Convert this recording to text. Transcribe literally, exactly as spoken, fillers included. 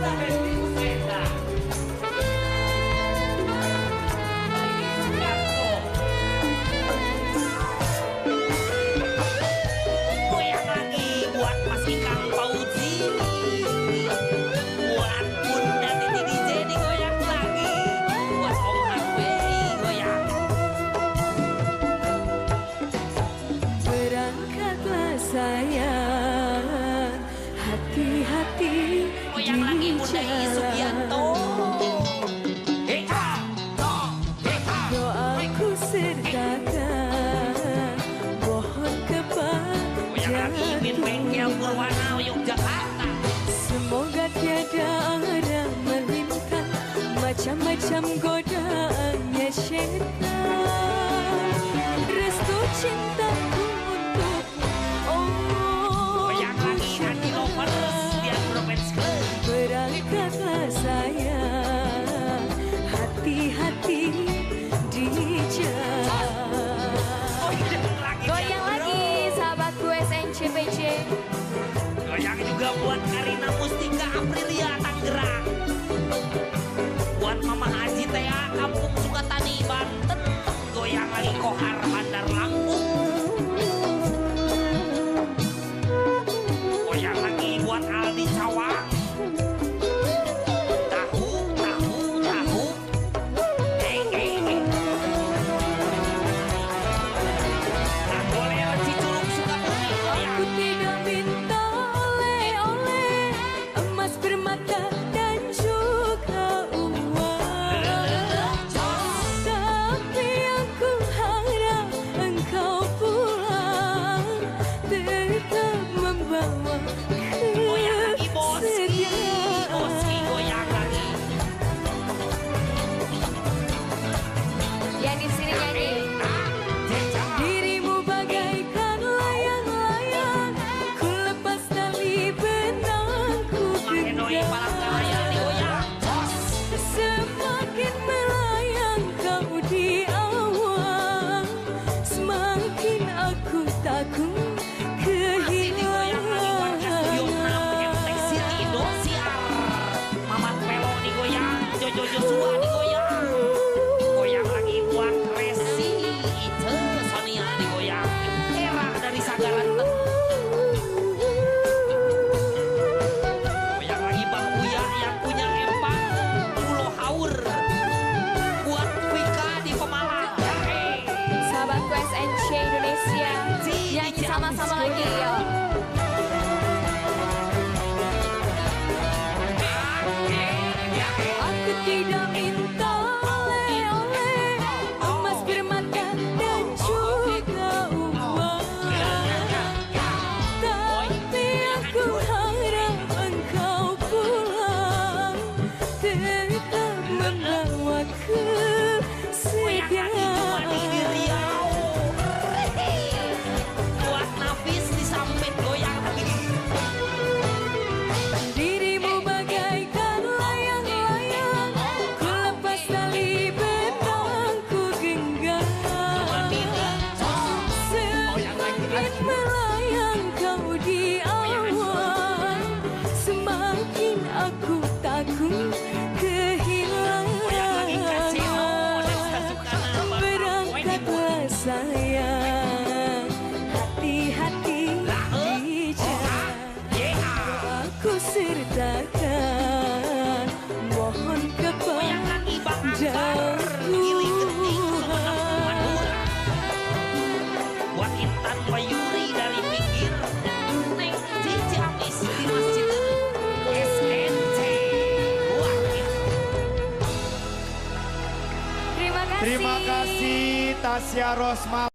Sayang, hati-hati goyang lagi Bunda Iis Sugianto. Doaku sertakan, mohon kebahagiaan. Bengkel Purwana Yogyakarta. Semoga tiada arah melintang, macam-macam godaannya syaitan. Restu cintaku berangkatlah sayang, hati-hati di jalan. Goyang lagi sahabatku S N C P C. Goyang juga buat Karina Mustika Aprilia Tangerang. Buat Mama Haji Tea Kampung Sukatani Banten. Goyang lagi Kohar Bandar Lampung. Goyang lagi buat Aldi Cawang. Joshua digoyang, goyang lagi buat Resi, Ice, Sonia digoyang, Era dari Sagaranten, goyang lagi Bang Uya yang punya empang, Pulau Haur, buat Vika di Pemalang. Hey. Sahabatku S N C Indonesia, nyanyi sama-sama lagi ya. Tidak minta oleh-oleh, emas permata dan juga uang, tapi aku harap engkau pulang, tetap membawa kesediaan. Buat Nafis di Sampit goyang lagi. Dirimu bagaikan layang-layang, ku lepas tali benangku genggam. Semakin melayang kau di awan, semakin aku takut kehilangan. Berangkatlah sayang, hati-hati di jalan. Aku sertakan, mohon kepadamu. Buat Intan Mayuri dari pinggir Neng Cicamis di Masjid S N C. Terima kasih. Terima kasih Tasya Rosma.